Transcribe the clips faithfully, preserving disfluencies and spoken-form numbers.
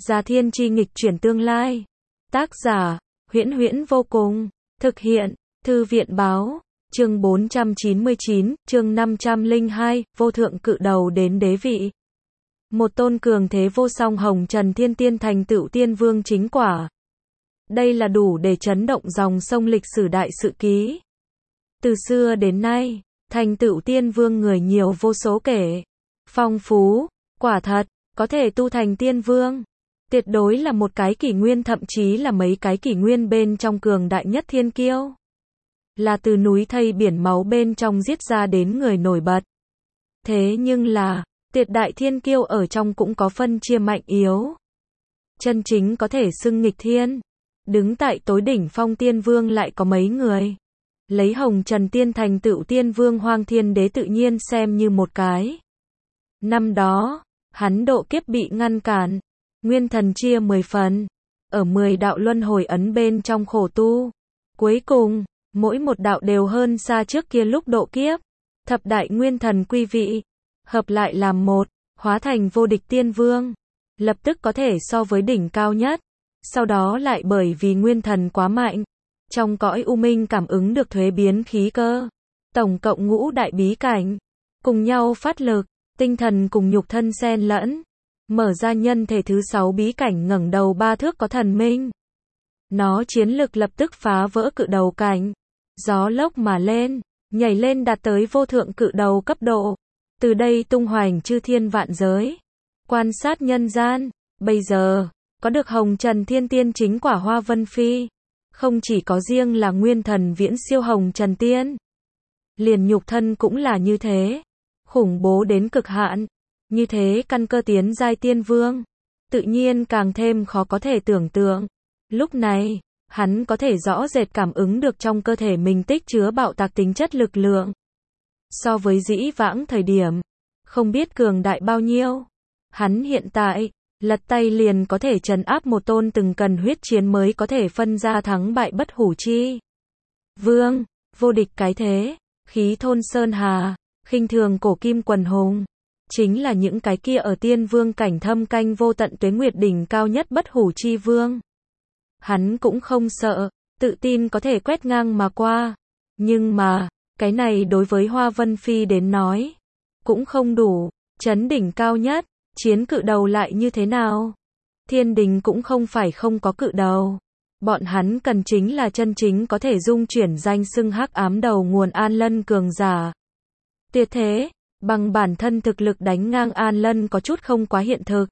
Gia thiên chi nghịch chuyển tương lai. Tác giả, Huyễn Huyễn vô cùng. Thực hiện, Thư viện báo. Chương bốn trăm chín mươi chín, chương năm trăm lẻ hai, vô thượng cự đầu đến đế vị. Một tôn cường thế vô song hồng trần thiên tiên thành tựu tiên vương chính quả. Đây là đủ để chấn động dòng sông lịch sử đại sự ký. Từ xưa đến nay, thành tựu tiên vương người nhiều vô số kể. Phong phú, quả thật, có thể tu thành tiên vương. Tuyệt đối là một cái kỷ nguyên, thậm chí là mấy cái kỷ nguyên bên trong cường đại nhất thiên kiêu. Là từ núi thây biển máu bên trong giết ra đến người nổi bật. Thế nhưng là, tuyệt đại thiên kiêu ở trong cũng có phân chia mạnh yếu. Chân chính có thể xưng nghịch thiên. Đứng tại tối đỉnh phong tiên vương lại có mấy người. Lấy hồng trần tiên thành tựu tiên vương Hoang Thiên Đế tự nhiên xem như một cái. Năm đó, hắn độ kiếp bị ngăn cản. Nguyên thần chia mười phần. Ở mười đạo luân hồi ấn bên trong khổ tu. Cuối cùng, mỗi một đạo đều hơn xa trước kia lúc độ kiếp. Thập đại nguyên thần quy vị. Hợp lại làm một, hóa thành vô địch tiên vương. Lập tức có thể so với đỉnh cao nhất. Sau đó lại bởi vì nguyên thần quá mạnh. Trong cõi u minh cảm ứng được thuế biến khí cơ. Tổng cộng ngũ đại bí cảnh. Cùng nhau phát lực, tinh thần cùng nhục thân xen lẫn. Mở ra nhân thể thứ sáu bí cảnh ngẩng đầu ba thước có thần minh. Nó chiến lực lập tức phá vỡ cự đầu cảnh. Gió lốc mà lên, nhảy lên đạt tới vô thượng cự đầu cấp độ. Từ đây tung hoành chư thiên vạn giới. Quan sát nhân gian, bây giờ, có được hồng trần thiên tiên chính quả Hoa Vân Phi. Không chỉ có riêng là nguyên thần viễn siêu hồng trần tiên. Liền nhục thân cũng là như thế. Khủng bố đến cực hạn. Như thế căn cơ tiến giai tiên vương. Tự nhiên càng thêm khó có thể tưởng tượng. Lúc này, hắn có thể rõ rệt cảm ứng được trong cơ thể mình tích chứa bạo tạc tính chất lực lượng. So với dĩ vãng thời điểm, không biết cường đại bao nhiêu. Hắn hiện tại, lật tay liền có thể trấn áp một tôn từng cần huyết chiến mới có thể phân ra thắng bại bất hủ chi vương, vô địch cái thế, khí thôn sơn hà, khinh thường cổ kim quần hùng. Chính là những cái kia ở tiên vương cảnh thâm canh vô tận tuế nguyệt đỉnh cao nhất bất hủ chi vương. Hắn cũng không sợ, tự tin có thể quét ngang mà qua. Nhưng mà, cái này đối với Hoa Vân Phi đến nói, cũng không đủ. Chấn đỉnh cao nhất, chiến cự đầu lại như thế nào? Thiên đình cũng không phải không có cự đầu. Bọn hắn cần chính là chân chính có thể dung chuyển danh xưng hắc ám đầu nguồn An Lân cường giả. Tuyệt thế, bằng bản thân thực lực đánh ngang An Lân có chút không quá hiện thực.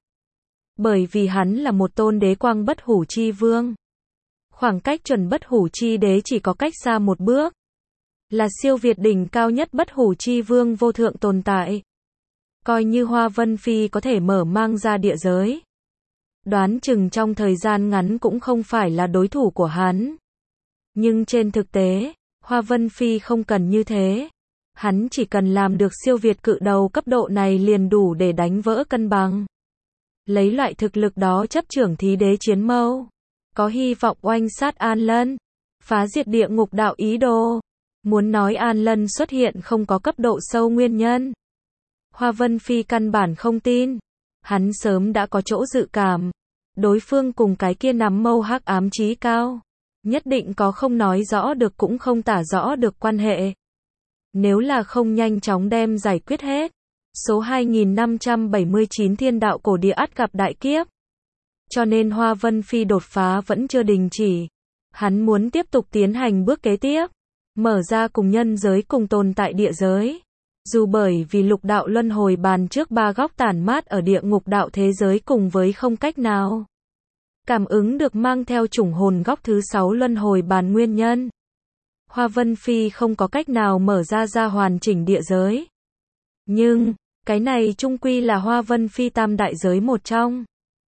Bởi vì hắn là một tôn đế quang bất hủ chi vương. Khoảng cách chuẩn bất hủ chi đế chỉ có cách xa một bước. Là siêu việt đỉnh cao nhất bất hủ chi vương vô thượng tồn tại. Coi như Hoa Vân Phi có thể mở mang ra địa giới. Đoán chừng trong thời gian ngắn cũng không phải là đối thủ của hắn. Nhưng trên thực tế, Hoa Vân Phi không cần như thế. Hắn chỉ cần làm được siêu việt cự đầu cấp độ này liền đủ để đánh vỡ cân bằng. Lấy loại thực lực đó chấp trưởng thí đế chiến mâu. Có hy vọng oanh sát An Lân. Phá diệt địa ngục đạo ý đồ. Muốn nói An Lân xuất hiện không có cấp độ sâu nguyên nhân. Hoa Vân Phi căn bản không tin. Hắn sớm đã có chỗ dự cảm. Đối phương cùng cái kia nắm mâu hắc ám chí cao. Nhất định có không nói rõ được cũng không tả rõ được quan hệ. Nếu là không nhanh chóng đem giải quyết hết. Số hai nghìn năm trăm bảy mươi chín thiên đạo cổ địa ắt gặp đại kiếp. Cho nên Hoa Vân Phi đột phá vẫn chưa đình chỉ. Hắn muốn tiếp tục tiến hành bước kế tiếp. Mở ra cùng nhân giới cùng tồn tại địa giới. Dù bởi vì lục đạo luân hồi bàn trước ba góc tản mát ở địa ngục đạo thế giới cùng với không cách nào. Cảm ứng được mang theo chủng hồn góc thứ sáu luân hồi bàn nguyên nhân. Hoa Vân Phi không có cách nào mở ra ra hoàn chỉnh địa giới. Nhưng, cái này chung quy là Hoa Vân Phi tam đại giới một trong.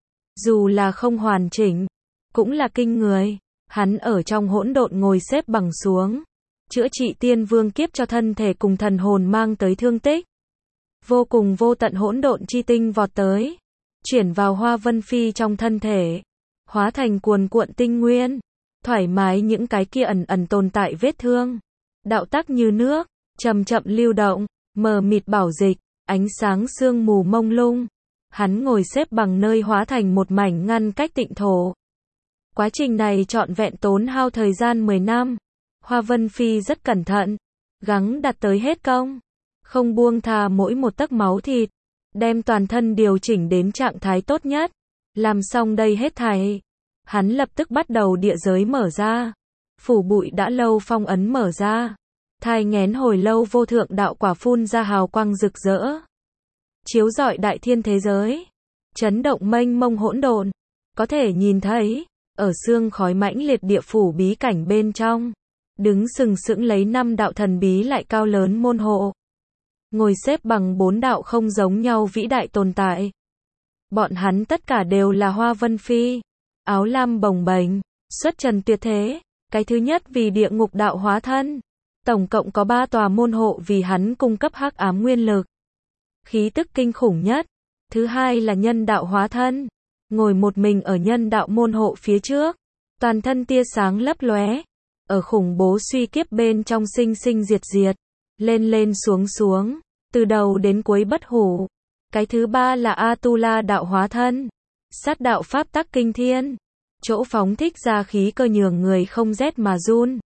Dù là không hoàn chỉnh, cũng là kinh người. Hắn ở trong hỗn độn ngồi xếp bằng xuống. Chữa trị tiên vương kiếp cho thân thể cùng thần hồn mang tới thương tích. Vô cùng vô tận hỗn độn chi tinh vọt tới. Chuyển vào Hoa Vân Phi trong thân thể. Hóa thành cuồn cuộn tinh nguyên. Thoải mái những cái kia ẩn ẩn tồn tại vết thương. Đạo tắc như nước, chậm chậm lưu động, mờ mịt bảo dịch, ánh sáng sương mù mông lung. hắn ngồi xếp bằng nơi hóa thành một mảnh ngăn cách tịnh thổ. Quá trình này trọn vẹn tốn hao thời gian mười năm. Hoa Vân Phi rất cẩn thận, gắng đạt tới hết công, không buông thà mỗi một tấc máu thịt, đem toàn thân điều chỉnh đến trạng thái tốt nhất. Làm xong đây hết thảy, hắn lập tức bắt đầu địa giới mở ra. Phủ bụi đã lâu phong ấn mở ra, thai nghén hồi lâu vô thượng đạo quả phun ra hào quang rực rỡ, chiếu rọi đại thiên thế giới, chấn động mênh mông hỗn độn. Có thể nhìn thấy, ở xương khói mãnh liệt địa phủ bí cảnh bên trong, đứng sừng sững lấy năm đạo thần bí lại cao lớn môn hộ, ngồi xếp bằng bốn đạo không giống nhau vĩ đại tồn tại. Bọn hắn tất cả đều là Hoa Vân Phi, áo lam bồng bềnh, xuất trần tuyệt thế. Cái thứ nhất vì địa ngục đạo hóa thân, tổng cộng có ba tòa môn hộ vì hắn cung cấp hắc ám nguyên lực, khí tức kinh khủng nhất. Thứ hai là nhân đạo hóa thân, ngồi một mình ở nhân đạo môn hộ phía trước, toàn thân tia sáng lấp lóe, ở khủng bố suy kiếp bên trong sinh sinh diệt diệt, lên lên xuống xuống, từ đầu đến cuối bất hủ. Cái thứ ba là Atula đạo hóa thân, sát đạo pháp tắc kinh thiên, chỗ phóng thích ra khí cơ nhường người không rét mà run,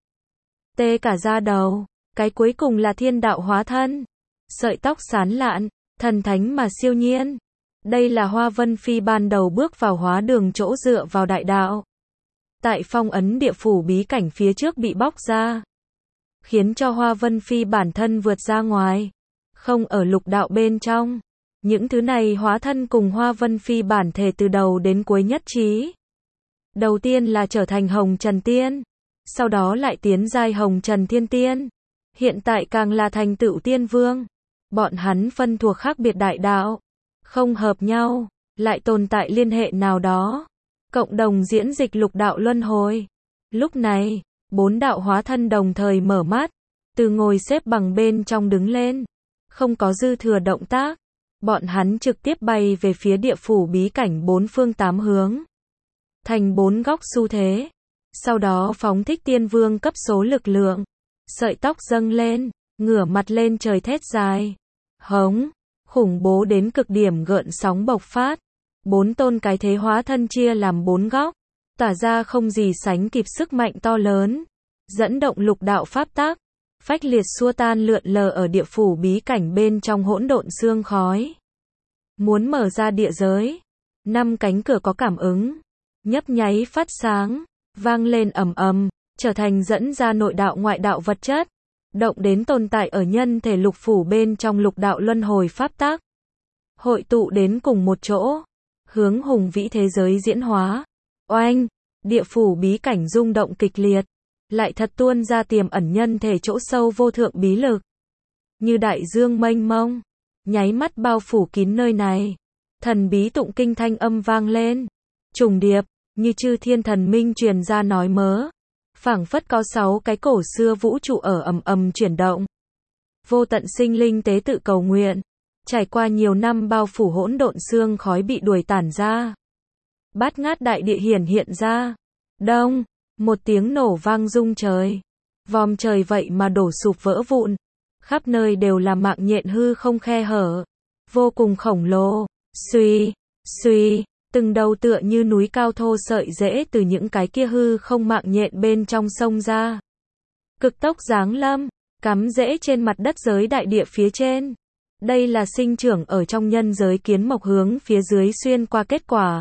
tê cả da đầu. Cái cuối cùng là thiên đạo hóa thân, sợi tóc sán lạn, thần thánh mà siêu nhiên. Đây là Hoa Vân Phi ban đầu bước vào hóa đường chỗ dựa vào đại đạo. Tại phong ấn địa phủ bí cảnh phía trước bị bóc ra, khiến cho Hoa Vân Phi bản thân vượt ra ngoài, không ở lục đạo bên trong. Những thứ này hóa thân cùng Hoa Vân Phi bản thể từ đầu đến cuối nhất trí. Đầu tiên là trở thành Hồng Trần Tiên, sau đó lại tiến giai Hồng Trần Thiên Tiên, hiện tại càng là thành tựu Tiên Vương. Bọn hắn phân thuộc khác biệt đại đạo, không hợp nhau, lại tồn tại liên hệ nào đó, cộng đồng diễn dịch lục đạo luân hồi. Lúc này, bốn đạo hóa thân đồng thời mở mắt, từ ngồi xếp bằng bên trong đứng lên, không có dư thừa động tác. Bọn hắn trực tiếp bay về phía địa phủ bí cảnh bốn phương tám hướng, thành bốn góc xu thế. Sau đó phóng thích tiên vương cấp số lực lượng, sợi tóc dâng lên, ngửa mặt lên trời thét dài, hống, khủng bố đến cực điểm gợn sóng bộc phát. Bốn tôn cái thế hóa thân chia làm bốn góc, tỏa ra không gì sánh kịp sức mạnh to lớn, dẫn động lục đạo pháp tắc, phách liệt xua tan lượn lờ ở địa phủ bí cảnh bên trong hỗn độn sương khói. Muốn mở ra địa giới, năm cánh cửa có cảm ứng, nhấp nháy phát sáng, vang lên ầm ầm, trở thành dẫn ra nội đạo ngoại đạo vật chất, động đến tồn tại ở nhân thể lục phủ bên trong lục đạo luân hồi pháp tắc, hội tụ đến cùng một chỗ, hướng hùng vĩ thế giới diễn hóa. Oanh, địa phủ bí cảnh rung động kịch liệt, lại thật tuôn ra tiềm ẩn nhân thể chỗ sâu vô thượng bí lực, như đại dương mênh mông, nháy mắt bao phủ kín nơi này. Thần bí tụng kinh thanh âm vang lên, trùng điệp, như chư thiên thần minh truyền ra nói mớ, phảng phất có sáu cái cổ xưa vũ trụ ở ầm ầm chuyển động. Vô tận sinh linh tế tự cầu nguyện, trải qua nhiều năm bao phủ hỗn độn sương khói bị đuổi tản ra. Bát ngát đại địa hiển hiện ra. Đông, một tiếng nổ vang rung trời. Vòm trời vậy mà đổ sụp vỡ vụn. Khắp nơi đều là mạng nhện hư không khe hở, vô cùng khổng lồ. Suy, suy, từng đầu tựa như núi cao thô sợi rễ từ những cái kia hư không mạng nhện bên trong sông ra. Cực tốc giáng lâm, cắm rễ trên mặt đất giới đại địa phía trên. Đây là sinh trưởng ở trong nhân giới kiến mộc hướng phía dưới xuyên qua kết quả.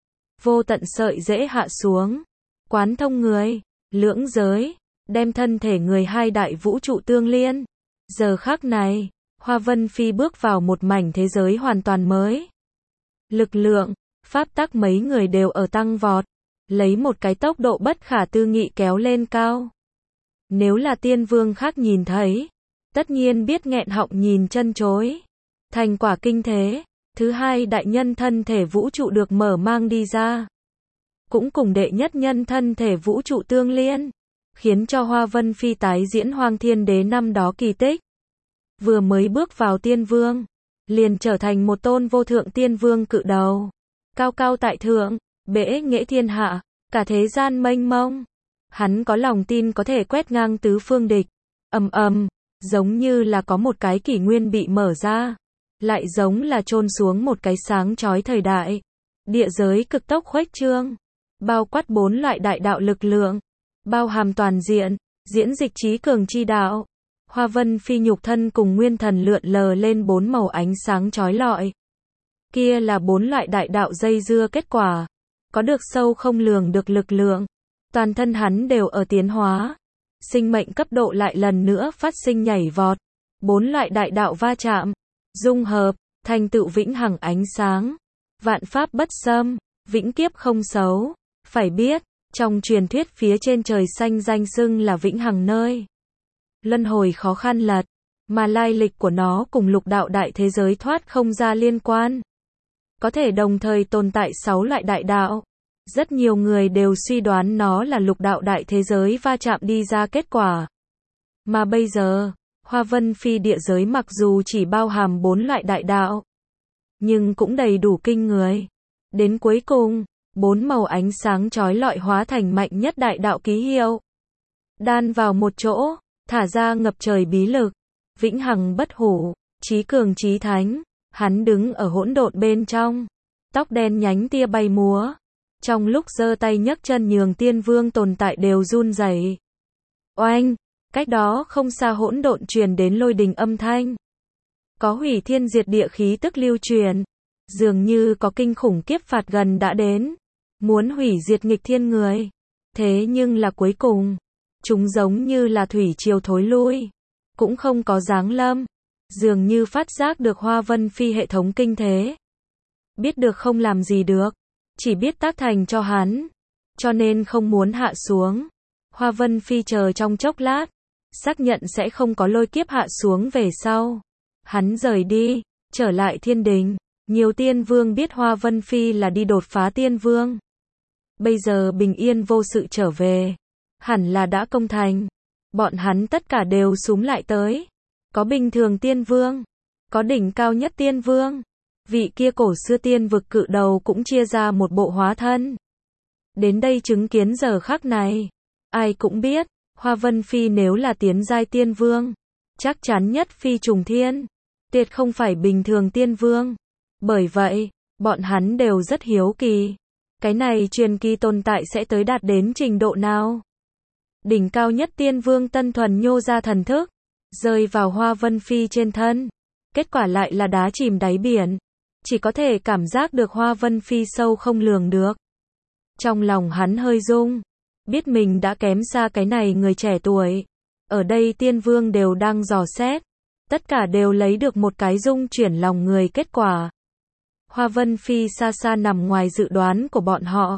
Vô tận sợi rễ hạ xuống, quán thông người, lưỡng giới, đem thân thể người hai đại vũ trụ tương liên. Giờ khắc này, Hoa Vân Phi bước vào một mảnh thế giới hoàn toàn mới. Lực lượng, pháp tắc mấy người đều ở tăng vọt, lấy một cái tốc độ bất khả tư nghị kéo lên cao. Nếu là tiên vương khác nhìn thấy, tất nhiên biết nghẹn họng nhìn chân chối. Thành quả kinh thế, thứ hai đại nhân thân thể vũ trụ được mở mang đi ra, cũng cùng đệ nhất nhân thân thể vũ trụ tương liên, khiến cho Hoa Vân Phi tái diễn Hoang Thiên Đế năm đó kỳ tích. Vừa mới bước vào tiên vương, liền trở thành một tôn vô thượng tiên vương cự đầu, cao cao tại thượng, bẽ nghệ thiên hạ, cả thế gian mênh mông. Hắn có lòng tin có thể quét ngang tứ phương địch. Ầm ầm, giống như là có một cái kỷ nguyên bị mở ra, lại giống là chôn xuống một cái sáng chói thời đại. Địa giới cực tốc khuếch trương, bao quát bốn loại đại đạo lực lượng, bao hàm toàn diện, diễn dịch trí cường chi đạo. Hoa Vân Phi nhục thân cùng nguyên thần lượn lờ lên bốn màu ánh sáng chói lọi. Kia là bốn loại đại đạo dây dưa kết quả, có được sâu không lường được lực lượng. Toàn thân hắn đều ở tiến hóa, sinh mệnh cấp độ lại lần nữa phát sinh nhảy vọt. Bốn loại đại đạo va chạm, dung hợp, thành tựu vĩnh hằng ánh sáng. Vạn pháp bất xâm, vĩnh kiếp không xấu. Phải biết, trong truyền thuyết phía trên trời xanh danh xưng là vĩnh hằng nơi. Luân hồi khó khăn lật, mà lai lịch của nó cùng lục đạo đại thế giới thoát không ra liên quan. Có thể đồng thời tồn tại sáu loại đại đạo. Rất nhiều người đều suy đoán nó là lục đạo đại thế giới va chạm đi ra kết quả. Mà bây giờ, Hoa Vân Phi địa giới mặc dù chỉ bao hàm bốn loại đại đạo, nhưng cũng đầy đủ kinh người. Đến cuối cùng, bốn màu ánh sáng chói lọi hóa thành mạnh nhất đại đạo ký hiệu. Đan vào một chỗ, thả ra ngập trời bí lực, vĩnh hằng bất hủ, trí cường trí thánh. Hắn đứng ở hỗn độn bên trong, tóc đen nhánh tia bay múa. Trong lúc giơ tay nhấc chân nhường tiên vương tồn tại đều run rẩy. Oanh, cách đó không xa hỗn độn truyền đến lôi đình âm thanh. Có hủy thiên diệt địa khí tức lưu truyền, dường như có kinh khủng kiếp phạt gần đã đến, muốn hủy diệt nghịch thiên người. Thế nhưng là cuối cùng, chúng giống như là thủy triều thối lui, cũng không có giáng lâm, dường như phát giác được Hoa Vân Phi hệ thống kinh thế. Biết được không làm gì được, chỉ biết tác thành cho hắn, cho nên không muốn hạ xuống. Hoa Vân Phi chờ trong chốc lát, xác nhận sẽ không có lôi kiếp hạ xuống về sau. Hắn rời đi, trở lại thiên đình. Nhiều tiên vương biết Hoa Vân Phi là đi đột phá tiên vương. Bây giờ bình yên vô sự trở về, hẳn là đã công thành. Bọn hắn tất cả đều xúm lại tới. Có bình thường tiên vương, có đỉnh cao nhất tiên vương. Vị kia cổ xưa tiên vực cự đầu cũng chia ra một bộ hóa thân. Đến đây chứng kiến giờ khắc này, ai cũng biết, Hoa Vân Phi nếu là tiến giai tiên vương, chắc chắn nhất phi trùng thiên, tuyệt không phải bình thường tiên vương. Bởi vậy, bọn hắn đều rất hiếu kỳ, cái này truyền kỳ tồn tại sẽ tới đạt đến trình độ nào. Đỉnh cao nhất tiên vương tân thuần nhô ra thần thức, rơi vào Hoa Vân Phi trên thân, kết quả lại là đá chìm đáy biển. Chỉ có thể cảm giác được Hoa Vân Phi sâu không lường được. Trong lòng hắn hơi rung, biết mình đã kém xa cái này người trẻ tuổi. Ở đây tiên vương đều đang dò xét, tất cả đều lấy được một cái rung chuyển lòng người kết quả. Hoa Vân Phi xa xa nằm ngoài dự đoán của bọn họ.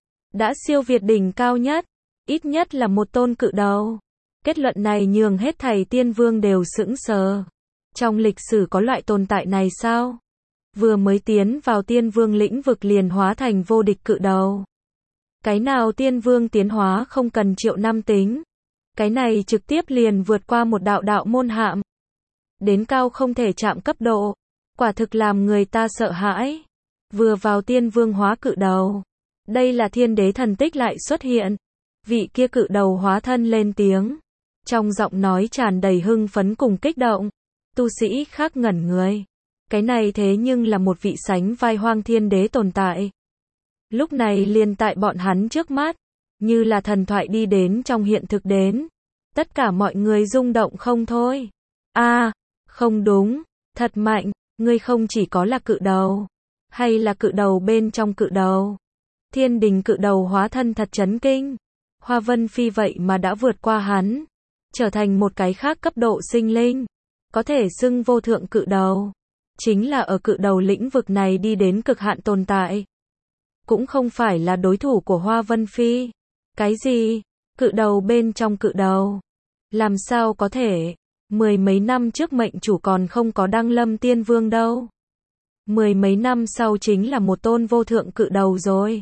Đã siêu việt đỉnh cao nhất, ít nhất là một tôn cự đầu. Kết luận này nhường hết thảy tiên vương đều sững sờ. Trong lịch sử có loại tồn tại này sao? Vừa mới tiến vào tiên vương lĩnh vực liền hóa thành vô địch cự đầu. Cái nào tiên vương tiến hóa không cần triệu năm tính. Cái này trực tiếp liền vượt qua một đạo đạo môn hạm. Đến cao không thể chạm cấp độ. Quả thực làm người ta sợ hãi. Vừa vào tiên vương hóa cự đầu. Đây là thiên đế thần tích lại xuất hiện. Vị kia cự đầu hóa thân lên tiếng. Trong giọng nói tràn đầy hưng phấn cùng kích động. Tu sĩ khác ngẩn người. Cái này thế nhưng là một vị sánh vai hoang thiên đế tồn tại. Lúc này liền tại bọn hắn trước mắt, như là thần thoại đi đến trong hiện thực đến. Tất cả mọi người rung động không thôi. A, à, không đúng, thật mạnh, ngươi không chỉ có là cự đầu, hay là cự đầu bên trong cự đầu. Thiên đình cự đầu hóa thân thật chấn kinh. Hoa Vân Phi vậy mà đã vượt qua hắn, trở thành một cái khác cấp độ sinh linh, có thể xưng vô thượng cự đầu. Chính là ở cự đầu lĩnh vực này đi đến cực hạn tồn tại. Cũng không phải là đối thủ của Hoa Vân Phi. Cái gì? Cự đầu bên trong cự đầu. Làm sao có thể? Mười mấy năm trước mệnh chủ còn không có đăng lâm tiên vương đâu. Mười mấy năm sau chính là một tôn vô thượng cự đầu rồi.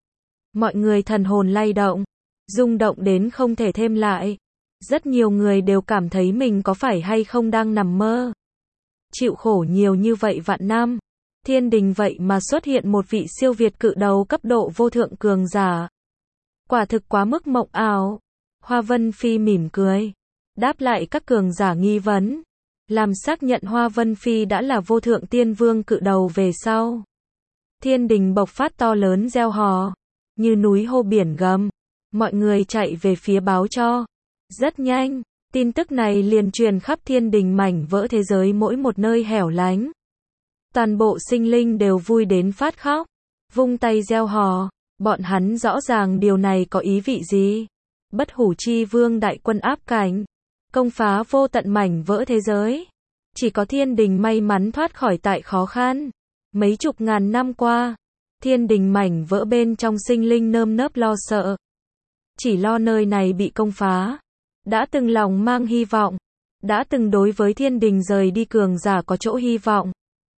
Mọi người thần hồn lay động, rung động đến không thể thêm lại. Rất nhiều người đều cảm thấy mình có phải hay không đang nằm mơ. Chịu khổ nhiều như vậy vạn năm, thiên đình vậy mà xuất hiện một vị siêu việt cự đầu cấp độ vô thượng cường giả. Quả thực quá mức mộng ảo. Hoa Vân Phi mỉm cười, đáp lại các cường giả nghi vấn. làm xác nhận Hoa Vân Phi đã là vô thượng tiên vương cự đầu về sau. Thiên đình bộc phát to lớn reo hò, như núi hô biển gầm, mọi người chạy về phía báo cho. Rất nhanh, tin tức này liền truyền khắp thiên đình mảnh vỡ thế giới mỗi một nơi hẻo lánh. Toàn bộ sinh linh đều vui đến phát khóc, vung tay reo hò, bọn hắn rõ ràng điều này có ý vị gì. Bất hủ chi vương đại quân áp cảnh, công phá vô tận mảnh vỡ thế giới. Chỉ có thiên đình may mắn thoát khỏi tại khó khăn. Mấy chục ngàn năm qua, thiên đình mảnh vỡ bên trong sinh linh nơm nớp lo sợ. Chỉ lo nơi này bị công phá. Đã từng lòng mang hy vọng. Đã từng đối với thiên đình rời đi cường giả có chỗ hy vọng.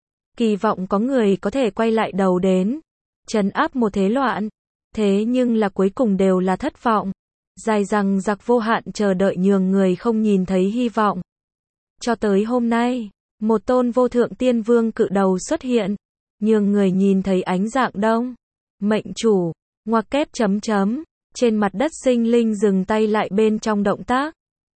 Kỳ vọng có người có thể quay lại đầu đến, trấn áp một thế loạn. Thế nhưng là cuối cùng đều là thất vọng. Dài dằng dặc vô hạn chờ đợi nhường người không nhìn thấy hy vọng. Cho tới hôm nay, một tôn vô thượng tiên vương cự đầu xuất hiện, nhường người nhìn thấy ánh dạng đông. Mệnh chủ, ngoặc kép chấm chấm, trên mặt đất sinh linh dừng tay lại bên trong động tác.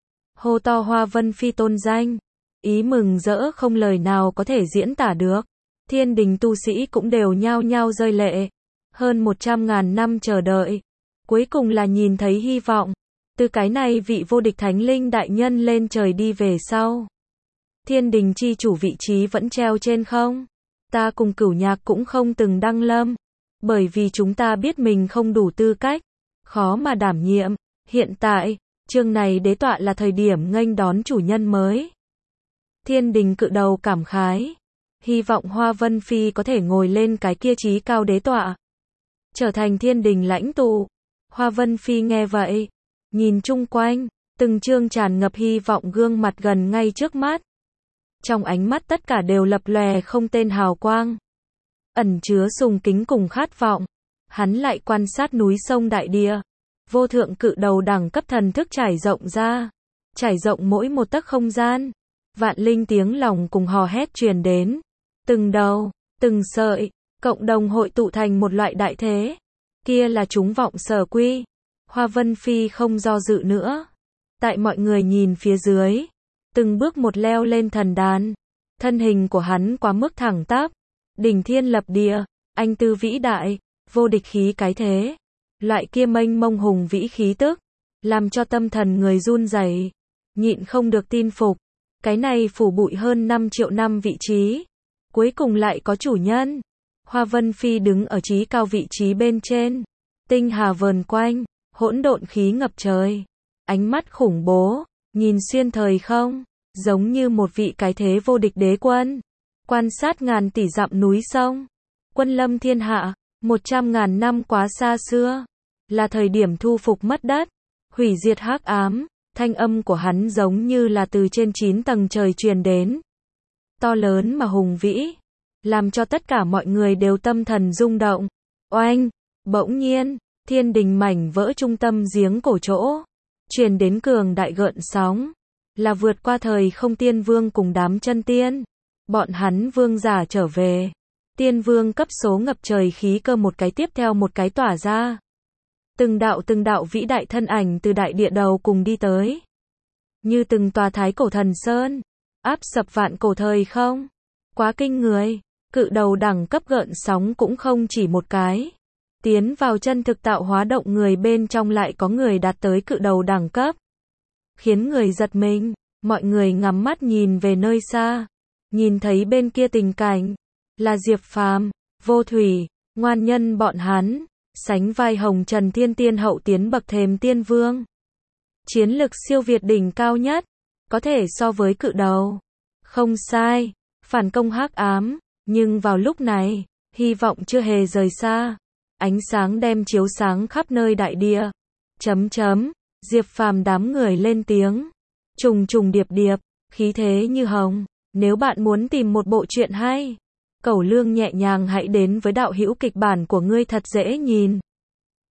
Hô to Hoa Vân Phi tôn danh, ý mừng rỡ không lời nào có thể diễn tả được. Thiên đình tu sĩ cũng đều nhao nhao rơi lệ. Hơn một trăm ngàn năm chờ đợi, cuối cùng là nhìn thấy hy vọng. Từ cái này vị vô địch thánh linh đại nhân lên trời đi về sau. Thiên đình chi chủ vị trí vẫn treo trên không. Ta cùng Cửu Nhạc cũng không từng đăng lâm. Bởi vì chúng ta biết mình không đủ tư cách. Khó mà đảm nhiệm. Hiện tại, chương này đế tọa là thời điểm nghênh đón chủ nhân mới. Thiên đình cự đầu cảm khái. Hy vọng Hoa Vân Phi có thể ngồi lên cái kia trí cao đế tọa. Trở thành thiên đình lãnh tụ. Hoa Vân Phi nghe vậy. Nhìn chung quanh, từng chương tràn ngập hy vọng gương mặt gần ngay trước mắt. Trong ánh mắt tất cả đều lập lòe không tên hào quang. Ẩn chứa sùng kính cùng khát vọng. Hắn lại quan sát núi sông đại địa. Vô thượng cự đầu đẳng cấp thần thức trải rộng ra. Trải rộng mỗi một tấc không gian. Vạn linh tiếng lòng cùng hò hét truyền đến. Từng đầu, từng sợi, cộng đồng hội tụ thành một loại đại thế. Kia là chúng vọng sở quy. Hoa Vân Phi không do dự nữa. Tại mọi người nhìn phía dưới, từng bước một leo lên thần đàn. Thân hình của hắn quá mức thẳng tắp, đỉnh thiên lập địa, anh tư vĩ đại, vô địch khí cái thế. Loại kia mênh mông hùng vĩ khí tức, làm cho tâm thần người run rẩy, nhịn không được tin phục. Cái này phủ bụi hơn năm triệu năm vị trí, cuối cùng lại có chủ nhân. Hoa Vân Phi đứng ở trí cao vị trí bên trên, tinh hà vờn quanh, hỗn độn khí ngập trời, ánh mắt khủng bố, nhìn xuyên thời không, giống như một vị cái thế vô địch đế quân, quan sát ngàn tỷ dặm núi sông, quân lâm thiên hạ, một trăm ngàn năm quá xa xưa, là thời điểm thu phục mất đất, hủy diệt hắc ám. Thanh âm của hắn giống như là từ trên chín tầng trời truyền đến, to lớn mà hùng vĩ, làm cho tất cả mọi người đều tâm thần rung động. Oanh, bỗng nhiên, thiên đình mảnh vỡ trung tâm giếng cổ chỗ, truyền đến cường đại gợn sóng, là vượt qua thời không tiên vương cùng đám chân tiên. Bọn hắn vương giả trở về, tiên vương cấp số ngập trời khí cơ một cái tiếp theo một cái tỏa ra. Từng đạo từng đạo vĩ đại thân ảnh từ đại địa đầu cùng đi tới. Như từng tòa thái cổ thần sơn, áp sập vạn cổ thời không. Quá kinh người, cự đầu đẳng cấp gợn sóng cũng không chỉ một cái. Tiến vào chân thực tạo hóa động người bên trong lại có người đạt tới cự đầu đẳng cấp. Khiến người giật mình, mọi người ngắm mắt nhìn về nơi xa. Nhìn thấy bên kia tình cảnh, là Diệp Phàm, Vô Thủy, Ngoan Nhân bọn hắn. Sánh vai hồng trần thiên tiên hậu tiến bậc thềm tiên vương. Chiến lực siêu việt đỉnh cao nhất, có thể so với cự đầu. Không sai, phản công hắc ám, nhưng vào lúc này, hy vọng chưa hề rời xa. Ánh sáng đem chiếu sáng khắp nơi đại địa. Chấm chấm, Diệp Phàm đám người lên tiếng. Trùng trùng điệp điệp, khí thế như hồng. Nếu bạn muốn tìm một bộ truyện hay, Cẩu Lương nhẹ nhàng hãy đến với đạo hữu kịch bản của ngươi thật dễ nhìn.